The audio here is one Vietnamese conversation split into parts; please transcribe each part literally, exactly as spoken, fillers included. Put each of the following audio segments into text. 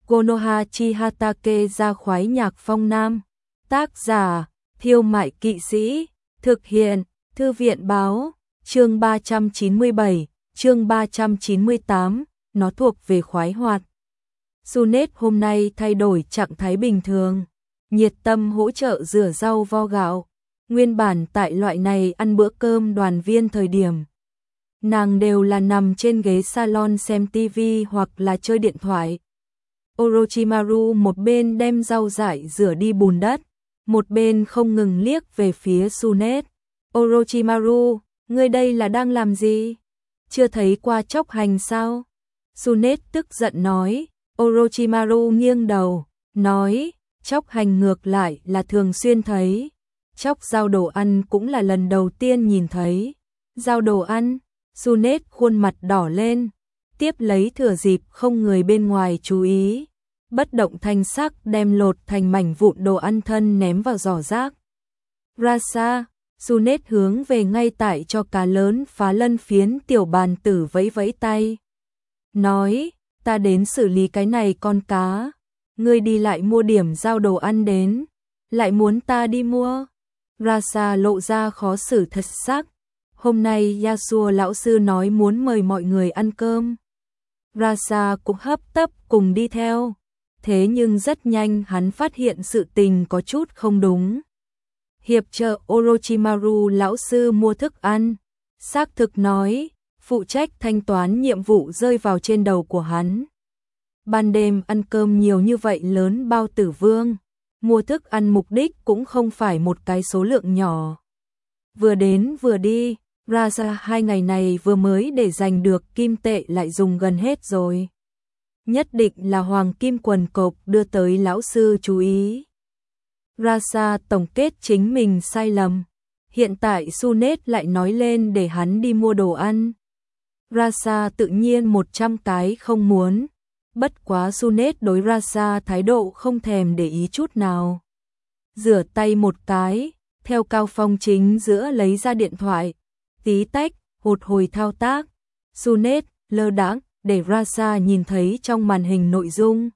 Konoha Chihatake ra khoái nhạc phong nam. Tác giả, Thiêu Mại Kỵ Sĩ. Thực hiện, Thư viện Báo. Chương ba trăm chín mươi bảy, chương ba trăm chín mươi tám, nó thuộc về khoái hoạt. Sunet hôm nay thay đổi trạng thái bình thường, nhiệt tâm hỗ trợ rửa rau vo gạo. Nguyên bản tại loại này ăn bữa cơm đoàn viên thời điểm, nàng đều là nằm trên ghế salon xem tivi hoặc là chơi điện thoại. Orochimaru một bên đem rau dại rửa đi bùn đất, một bên không ngừng liếc về phía Sunet. Orochimaru, ngươi đây là đang làm gì? Chưa thấy qua chốc hành sao? Sunet tức giận nói. Orochimaru nghiêng đầu, nói, chốc hành ngược lại là thường xuyên thấy. Chốc rau đồ ăn cũng là lần đầu tiên nhìn thấy. Rau đồ ăn, Sunet khuôn mặt đỏ lên, tiếp lấy thừa dịp không người bên ngoài chú ý, bất động thanh sắc đem lột thành mảnh vụn đồ ăn thân ném vào giỏ rác. Rasa, Sunet hướng về ngay tại cho cá lớn phá lân phiến tiểu bàn tử vẫy vẫy tay. Nói, ta đến xử lý cái này con cá, ngươi đi lại mua điểm rau đồ ăn đến, lại muốn ta đi mua. Rasa lộ ra khó xử thật sắc. Hôm nay Yasuo lão sư nói muốn mời mọi người ăn cơm. Rasa cũng hấp tấp cùng đi theo. Thế nhưng rất nhanh hắn phát hiện sự tình có chút không đúng. Hiệp trợ Orochimaru lão sư mua thức ăn. Xác thực nói, phụ trách thanh toán nhiệm vụ rơi vào trên đầu của hắn. Ban đêm ăn cơm nhiều như vậy lớn bao tử vương. Mua thức ăn mục đích cũng không phải một cái số lượng nhỏ. Vừa đến vừa đi, Rasa hai ngày này vừa mới để giành được kim tệ lại dùng gần hết rồi. Nhất định là hoàng kim quần cộc đưa tới lão sư chú ý. Rasa tổng kết chính mình sai lầm. Hiện tại Sunet lại nói lên để hắn đi mua đồ ăn. Rasa tự nhiên một trăm cái không muốn. Bất quá Sunet đối Rasa thái độ không thèm để ý chút nào. Rửa tay một cái, theo Cao Phong chính giữa lấy ra điện thoại. Tí tách, một hồi thao tác. Sunet, lơ đãng để Rasa nhìn thấy trong màn hình nội dung.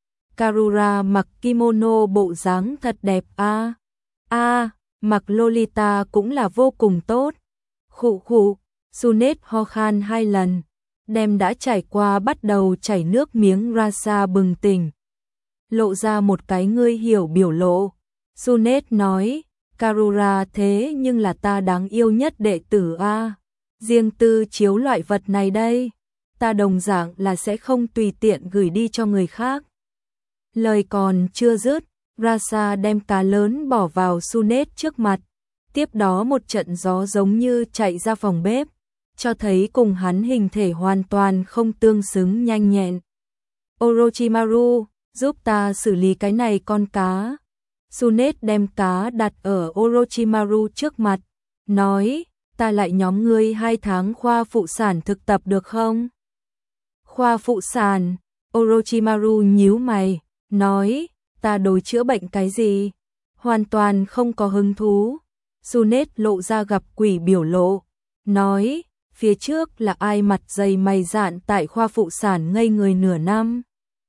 Karura mặc kimono bộ dáng thật đẹp a. A, à, mặc Lolita cũng là vô cùng tốt. Khụ khụ, Sunet ho khan hai lần, đem đã trải qua bắt đầu chảy nước miếng Rasa bừng tỉnh. Lộ ra một cái ngươi hiểu biểu lộ. Sunet nói, Karura thế nhưng là ta đáng yêu nhất đệ tử a. Riêng tư chiếu loại vật này đây, ta đồng dạng là sẽ không tùy tiện gửi đi cho người khác. Lời còn chưa dứt, Rasa đem cá lớn bỏ vào Sunet trước mặt. Tiếp đó một trận gió giống như chạy ra phòng bếp, cho thấy cùng hắn hình thể hoàn toàn không tương xứng nhanh nhẹn. Orochimaru, giúp ta xử lý cái này con cá. Sunet đem cá đặt ở Orochimaru trước mặt, nói, ta lại nhóm ngươi hai tháng khoa phụ sản thực tập được không? Khoa phụ sản, Orochimaru nhíu mày, nói, ta đối chữa bệnh cái gì? Hoàn toàn không có hứng thú. Sunet lộ ra gặp quỷ biểu lộ, nói, phía trước là ai mặt dày mày dạn tại khoa phụ sản ngây người nửa năm.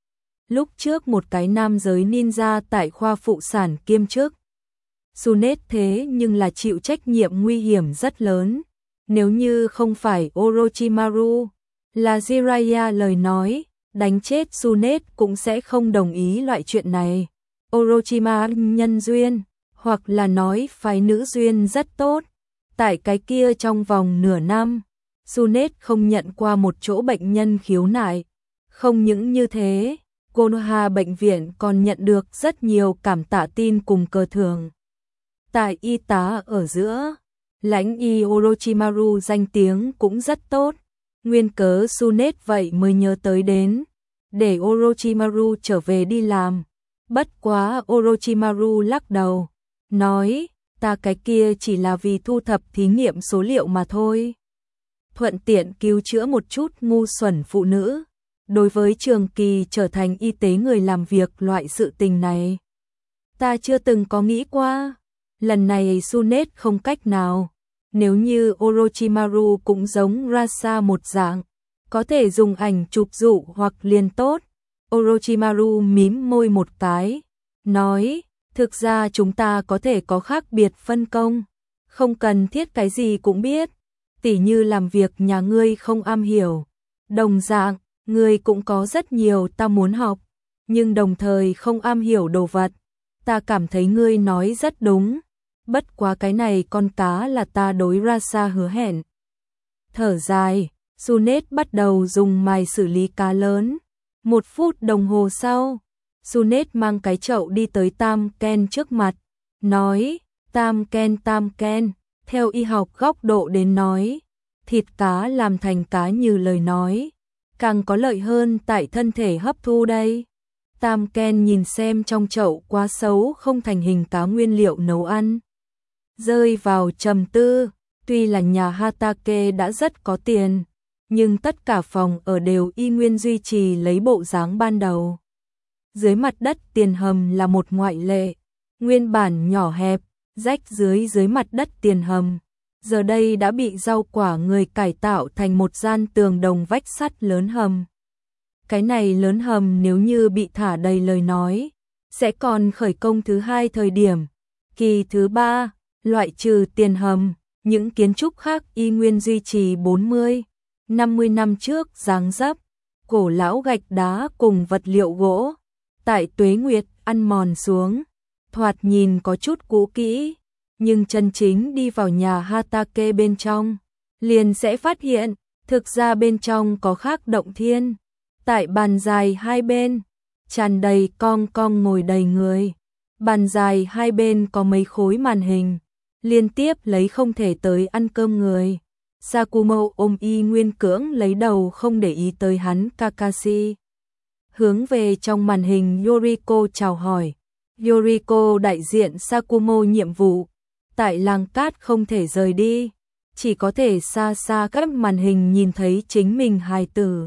Lúc trước một cái nam giới ninja tại khoa phụ sản kiêm chức. Sunet thế nhưng là chịu trách nhiệm nguy hiểm rất lớn. Nếu như không phải Orochimaru, là Jiraiya lời nói, đánh chết Sunet cũng sẽ không đồng ý loại chuyện này. Orochimaru nhân duyên, hoặc là nói phái nữ duyên rất tốt. Tại cái kia trong vòng nửa năm, Sunet không nhận qua một chỗ bệnh nhân khiếu nại. Không những như thế, Konoha bệnh viện còn nhận được rất nhiều cảm tạ tin cùng cờ thưởng. Tại y tá ở giữa, lãnh y Orochimaru danh tiếng cũng rất tốt. Nguyên cớ Sunet vậy mới nhớ tới đến, để Orochimaru trở về đi làm. Bất quá Orochimaru lắc đầu, nói, ta cái kia chỉ là vì thu thập thí nghiệm số liệu mà thôi. Thuận tiện cứu chữa một chút ngu xuẩn phụ nữ. Đối với trường kỳ trở thành y tế người làm việc loại sự tình này, ta chưa từng có nghĩ qua. Lần này Sunet không cách nào. Nếu như Orochimaru cũng giống Rasa một dạng, có thể dùng ảnh chụp dụ hoặc liền tốt. Orochimaru mím môi một cái, nói, thực ra chúng ta có thể có khác biệt phân công, không cần thiết cái gì cũng biết, tỉ như làm việc nhà ngươi không am hiểu. Đồng dạng, ngươi cũng có rất nhiều ta muốn học, nhưng đồng thời không am hiểu đồ vật. Ta cảm thấy ngươi nói rất đúng, bất quá cái này con cá là ta đối Rasa hứa hẹn. Thở dài, Sunet bắt đầu dùng mài xử lý cá lớn. Một phút đồng hồ sau, Sunet mang cái chậu đi tới Tam Ken trước mặt, nói, Tam Ken Tam Ken, theo y học góc độ đến nói, thịt cá làm thành cá như lời nói, càng có lợi hơn tại thân thể hấp thu đây. Tam Ken nhìn xem trong chậu quá xấu không thành hình cá nguyên liệu nấu ăn. Rơi vào trầm tư, tuy là nhà Hatake đã rất có tiền, nhưng tất cả phòng ở đều y nguyên duy trì lấy bộ dáng ban đầu. Dưới mặt đất tiền hầm là một ngoại lệ, nguyên bản nhỏ hẹp, rách dưới dưới mặt đất tiền hầm. Giờ đây đã bị rau quả người cải tạo thành một gian tường đồng vách sắt lớn hầm. Cái này lớn hầm nếu như bị thả đầy lời nói, sẽ còn khởi công thứ hai thời điểm. Kỳ thứ ba, loại trừ tiền hầm, những kiến trúc khác y nguyên duy trì bốn mươi, năm mươi năm trước dáng dấp, cổ lão gạch đá cùng vật liệu gỗ. Tại tuế nguyệt ăn mòn xuống, thoạt nhìn có chút cũ kỹ, nhưng chân chính đi vào nhà Hatake bên trong, liền sẽ phát hiện, thực ra bên trong có khác động thiên. Tại bàn dài hai bên, tràn đầy cong cong ngồi đầy người. Bàn dài hai bên có mấy khối màn hình, liên tiếp lấy không thể tới ăn cơm người. Sakumo ôm y nguyên cưỡng lấy đầu không để ý tới hắn Kakashi. Hướng về trong màn hình Yoriko chào hỏi. Yoriko đại diện Sakumo nhiệm vụ. Tại làng cát không thể rời đi, chỉ có thể xa xa các màn hình nhìn thấy chính mình hài tử.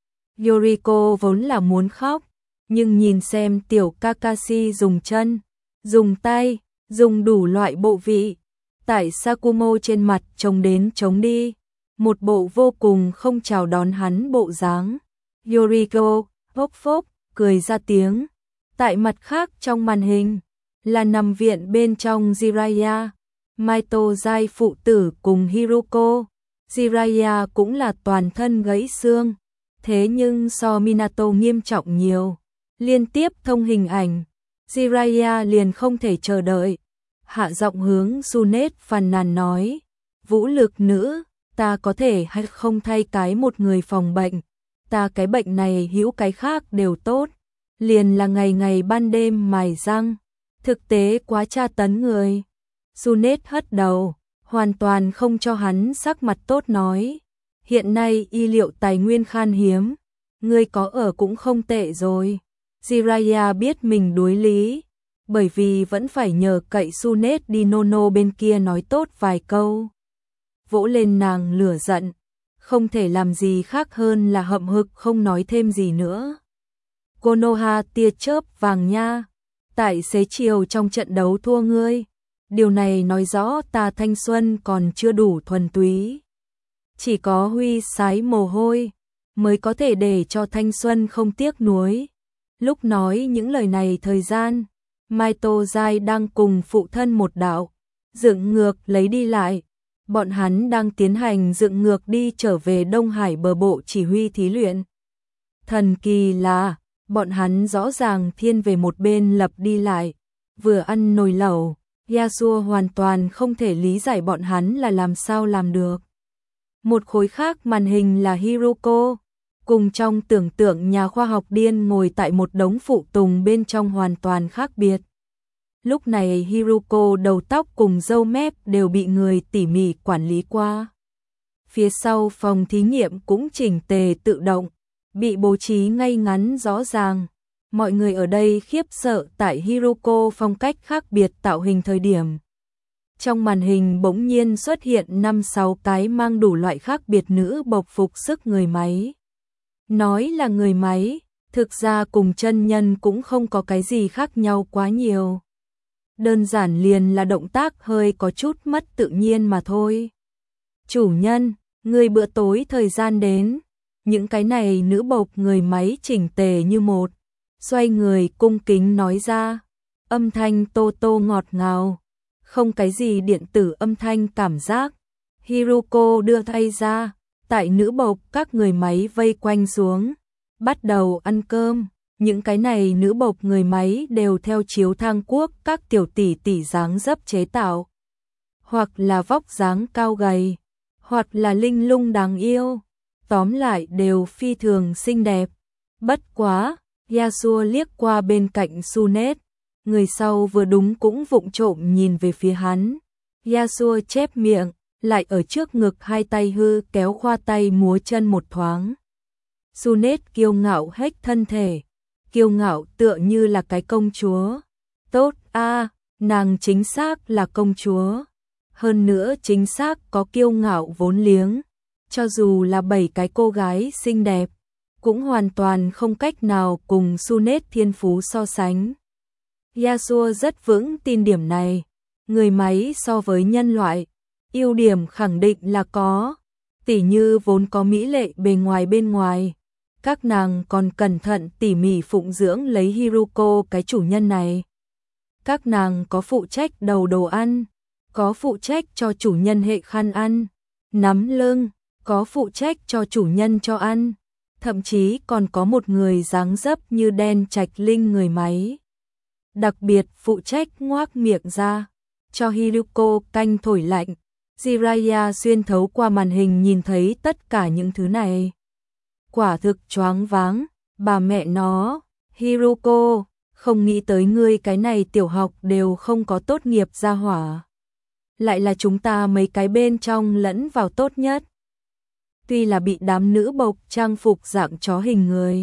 Yoriko vốn là muốn khóc, nhưng nhìn xem tiểu Kakashi dùng chân, dùng tay, dùng đủ loại bộ vị, tại Sakumo trên mặt trông đến trông đi, một bộ vô cùng không chào đón hắn bộ dáng. Yoriko phốc phốc cười ra tiếng. Tại mặt khác trong màn hình là nằm viện bên trong Jiraiya, Maito Jai phụ tử cùng Hiruko. Jiraiya cũng là toàn thân gãy xương, thế nhưng so Minato nghiêm trọng nhiều. Liên tiếp thông hình ảnh, Jiraiya liền không thể chờ đợi. Hạ giọng hướng Sunet phàn nàn nói, vũ lực nữ, ta có thể hay không thay cái một người phòng bệnh, ta cái bệnh này hữu cái khác đều tốt, liền là ngày ngày ban đêm mài răng, thực tế quá tra tấn người. Sunet hất đầu, hoàn toàn không cho hắn sắc mặt tốt nói, hiện nay y liệu tài nguyên khan hiếm, ngươi có ở cũng không tệ rồi. Jiraiya biết mình đối lý, bởi vì vẫn phải nhờ cậy Sunet đi Nono bên kia nói tốt vài câu. Vỗ lên nàng lửa giận, không thể làm gì khác hơn là hậm hực không nói thêm gì nữa. Konoha tia chớp vàng nha, tại xế chiều trong trận đấu thua ngươi, điều này nói rõ ta thanh xuân còn chưa đủ thuần túy. Chỉ có huy sái mồ hôi mới có thể để cho thanh xuân không tiếc nuối. Lúc nói những lời này thời gian, Maito Jai đang cùng phụ thân một đạo, dựng ngược lấy đi lại. Bọn hắn đang tiến hành dựng ngược đi trở về Đông Hải bờ bộ chỉ huy thí luyện. Thần kỳ là, bọn hắn rõ ràng thiên về một bên lập đi lại, vừa ăn nồi lẩu, Yasuo hoàn toàn không thể lý giải bọn hắn là làm sao làm được. Một khối khác màn hình là Hiruko, cùng trong tưởng tượng nhà khoa học điên ngồi tại một đống phụ tùng bên trong hoàn toàn khác biệt. Lúc này Hiruko đầu tóc cùng râu mép đều bị người tỉ mỉ quản lý qua. Phía sau phòng thí nghiệm cũng chỉnh tề tự động, bị bố trí ngay ngắn rõ ràng. Mọi người ở đây khiếp sợ tại Hiruko phong cách khác biệt tạo hình thời điểm. Trong màn hình bỗng nhiên xuất hiện năm sáu cái mang đủ loại khác biệt nữ bộc phục sức người máy. Nói là người máy, thực ra cùng chân nhân cũng không có cái gì khác nhau quá nhiều. Đơn giản liền là động tác hơi có chút mất tự nhiên mà thôi. Chủ nhân, người bữa tối thời gian đến. những cái này nữ bộc người máy chỉnh tề như một, xoay người cung kính nói ra, âm thanh tô tô ngọt ngào, không cái gì điện tử âm thanh cảm giác. Hiruko đưa tay ra, tại nữ bộc các người máy vây quanh xuống, bắt đầu ăn cơm. Những cái này nữ bộc người máy đều theo chiếu thang quốc các tiểu tỷ tỷ dáng dấp chế tạo, hoặc là vóc dáng cao gầy, hoặc là linh lung đáng yêu, tóm lại đều phi thường xinh đẹp. Bất quá, Yasuo liếc qua bên cạnh Sunet, người sau vừa đúng cũng vụng trộm nhìn về phía hắn. Yasuo chép miệng, lại ở trước ngực hai tay hư kéo khoa tay múa chân một thoáng. Sunet kiêu ngạo hếch thân thể, kiêu ngạo tựa như là cái công chúa. Tốt a, nàng chính xác là công chúa. Hơn nữa chính xác có kiêu ngạo vốn liếng. Cho dù là bảy cái cô gái xinh đẹp, cũng hoàn toàn không cách nào cùng Sunet thiên phú so sánh. Yasuo rất vững tin điểm này. Người máy so với nhân loại, ưu điểm khẳng định là có. Tỉ như vốn có mỹ lệ bề ngoài bên ngoài. Các nàng còn cẩn thận tỉ mỉ phụng dưỡng lấy Hiruko cái chủ nhân này. Các nàng có phụ trách đầu đồ ăn, có phụ trách cho chủ nhân hệ khăn ăn, nắm lưng, có phụ trách cho chủ nhân cho ăn, thậm chí còn có một người dáng dấp như đen trạch linh người máy. Đặc biệt phụ trách ngoác miệng ra, cho Hiruko canh thổi lạnh. Jiraiya xuyên thấu qua màn hình nhìn thấy tất cả những thứ này. Quả thực choáng váng, bà mẹ nó, Hiruko, không nghĩ tới ngươi cái này tiểu học đều không có tốt nghiệp ra hỏa. Lại là chúng ta mấy cái bên trong lẫn vào tốt nhất. Tuy là bị đám nữ bộc trang phục dạng chó hình người.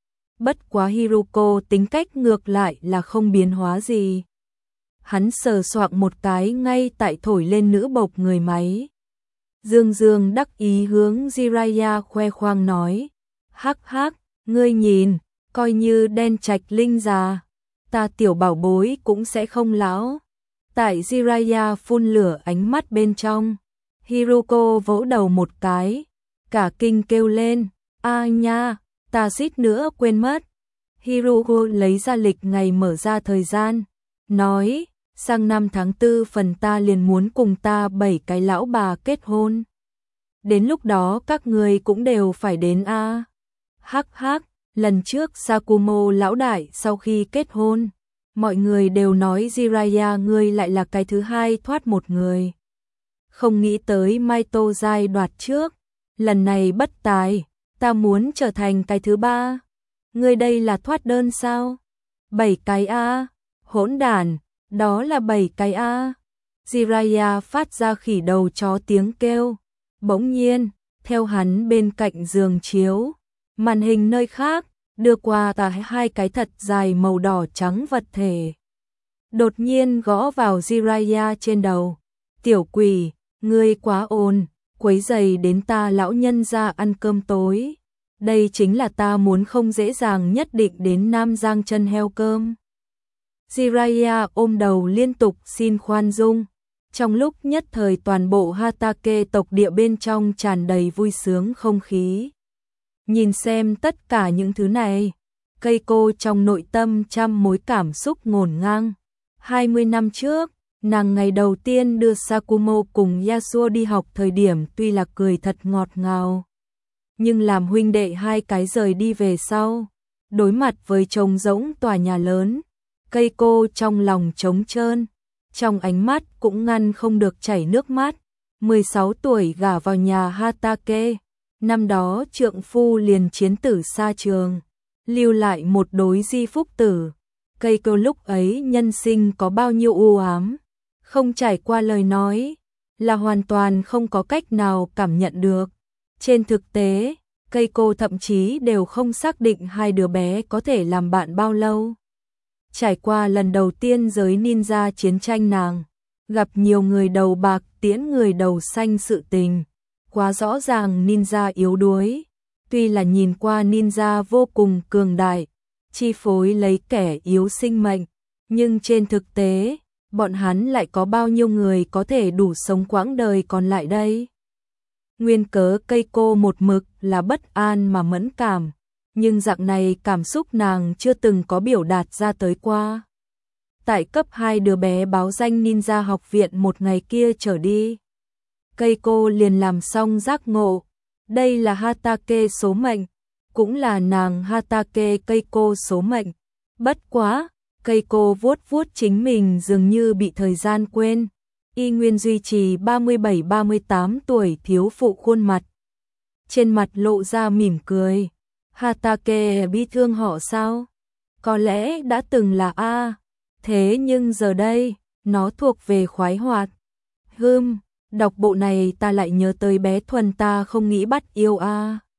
Bất quá Hiruko tính cách ngược lại là không biến hóa gì. Hắn sờ soạng một cái ngay tại thổi lên nữ bộc người máy. Dương Dương đắc ý hướng Jiraiya khoe khoang nói. Hắc hắc, ngươi nhìn, coi như đen trạch linh già, ta tiểu bảo bối cũng sẽ không lão. Tại Jiraiya phun lửa ánh mắt bên trong, Hiruko vỗ đầu một cái, cả kinh kêu lên, a nha, ta suýt nữa quên mất. Hiruko lấy ra lịch ngày mở ra thời gian, nói, sang năm tháng tư phần ta liền muốn cùng ta bảy cái lão bà kết hôn. Đến lúc đó các người cũng đều phải đến a. Hắc hắc, lần trước Sakumo lão đại sau khi kết hôn, mọi người đều nói Jiraiya ngươi lại là cái thứ hai thoát một người. Không nghĩ tới Maito giai đoạt trước, lần này bất tài, ta muốn trở thành cái thứ ba. Ngươi đây là thoát đơn sao? Bảy cái a, hỗn đản, đó là bảy cái a. Jiraiya phát ra khỉ đầu chó tiếng kêu. Bỗng nhiên, theo hắn bên cạnh giường chiếu, màn hình nơi khác, đưa qua cả hai cái thật dài màu đỏ trắng vật thể. Đột nhiên gõ vào Jiraiya trên đầu. Tiểu quỷ, ngươi quá ồn, quấy rầy đến ta lão nhân ra ăn cơm tối. Đây chính là ta muốn không dễ dàng nhất định đến Nam Giang chân heo cơm. Jiraiya ôm đầu liên tục xin khoan dung. Trong lúc nhất thời toàn bộ Hatake tộc địa bên trong tràn đầy vui sướng không khí. Nhìn xem tất cả những thứ này, Keiko trong nội tâm trăm mối cảm xúc ngổn ngang. hai mươi năm trước, nàng ngày đầu tiên đưa Sakumo cùng Yasuo đi học thời điểm tuy là cười thật ngọt ngào. Nhưng làm huynh đệ hai cái rời đi về sau, đối mặt với trống rỗng tòa nhà lớn, Keiko trong lòng trống trơn, trong ánh mắt cũng ngăn không được chảy nước mắt. mười sáu tuổi gả vào nhà Hatake, năm đó trượng phu liền chiến tử xa trường, lưu lại một đối di phúc tử. Keiko lúc ấy nhân sinh có bao nhiêu u ám, không trải qua lời nói, là hoàn toàn không có cách nào cảm nhận được. Trên thực tế, Keiko thậm chí đều không xác định hai đứa bé có thể làm bạn bao lâu. Trải qua lần đầu tiên giới ninja chiến tranh nàng, gặp nhiều người đầu bạc tiễn người đầu xanh sự tình, quá rõ ràng ninja yếu đuối. Tuy là nhìn qua ninja vô cùng cường đại, chi phối lấy kẻ yếu sinh mệnh, nhưng trên thực tế, bọn hắn lại có bao nhiêu người có thể đủ sống quãng đời còn lại đây. Nguyên cớ Keiko một mực là bất an mà mẫn cảm, nhưng dạng này cảm xúc nàng chưa từng có biểu đạt ra tới qua. Tại cấp hai đứa bé báo danh ninja học viện một ngày kia trở đi, Keiko liền làm xong giác ngộ, đây là Hatake số mệnh, cũng là nàng Hatake Keiko số mệnh. Bất quá, Keiko vuốt vuốt chính mình dường như bị thời gian quên, y nguyên duy trì ba mươi bảy ba mươi tám tuổi thiếu phụ khuôn mặt. Trên mặt lộ ra mỉm cười. Hatake bi thương họ sao? Có lẽ đã từng là A, thế nhưng giờ đây, nó thuộc về khoái hoạt. Hừm, đọc bộ này ta lại nhớ tới bé Thuần ta không nghĩ bắt yêu A.